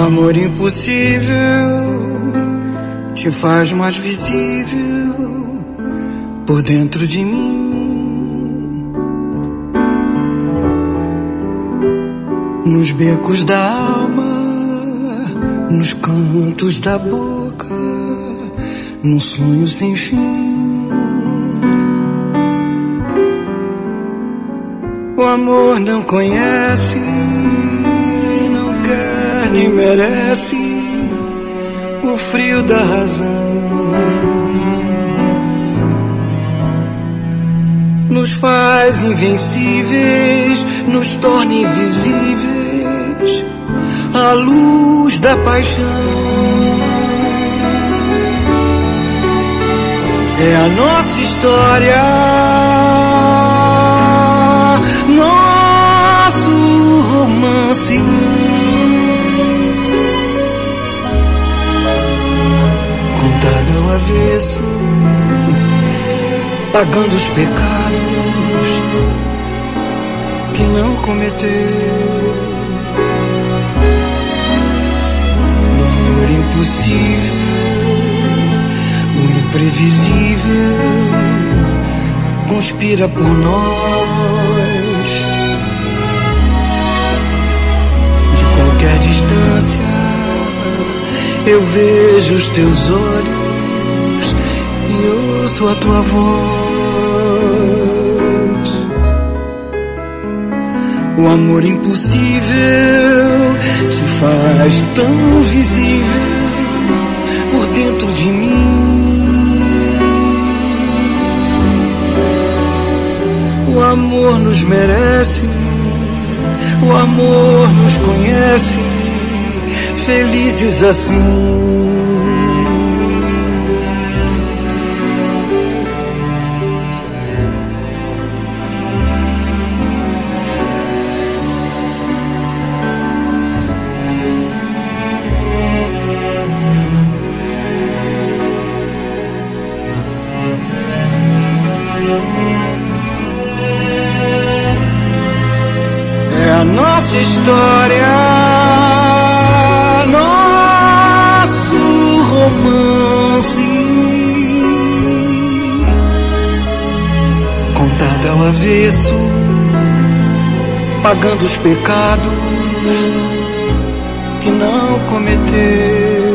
amor impossível te faz mais visível por dentro de mim. Nos becos da alma, nos cantos da boca, num sonho sem fim. O amor não conhece, não quer nem merece o frio da razão. Nos faz invencíveis, nos torna invisíveis à luz da paixão. É a nossa história, nosso romance. Contado ao avesso, pagando os pecados que não cometeu. O amor impossível, o imprevisível conspira por nós. De qualquer distância eu vejo os teus olhos e ouço a tua voz. O amor impossível te faz tão visível por dentro de mim. O amor nos merece, o amor nos conhece, felizes assim. É a nossa história, nosso romance, contada ao avesso, pagando os pecados que não cometeu.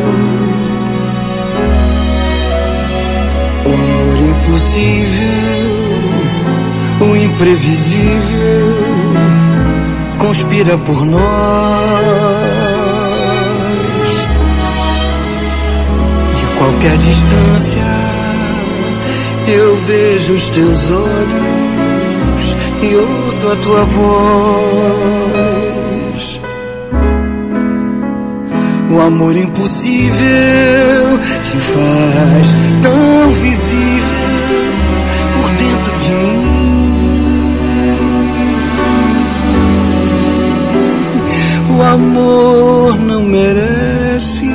O amor impossível, o imprevisível conspira por nós. De qualquer distância eu vejo os teus olhos e ouço a tua voz. O amor impossível te faz tão visível por dentro de mim. O amor não merece,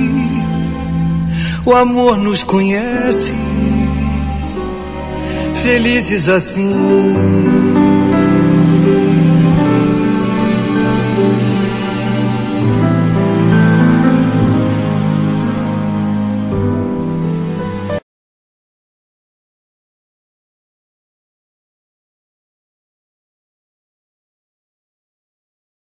o amor nos conhece, felizes assim.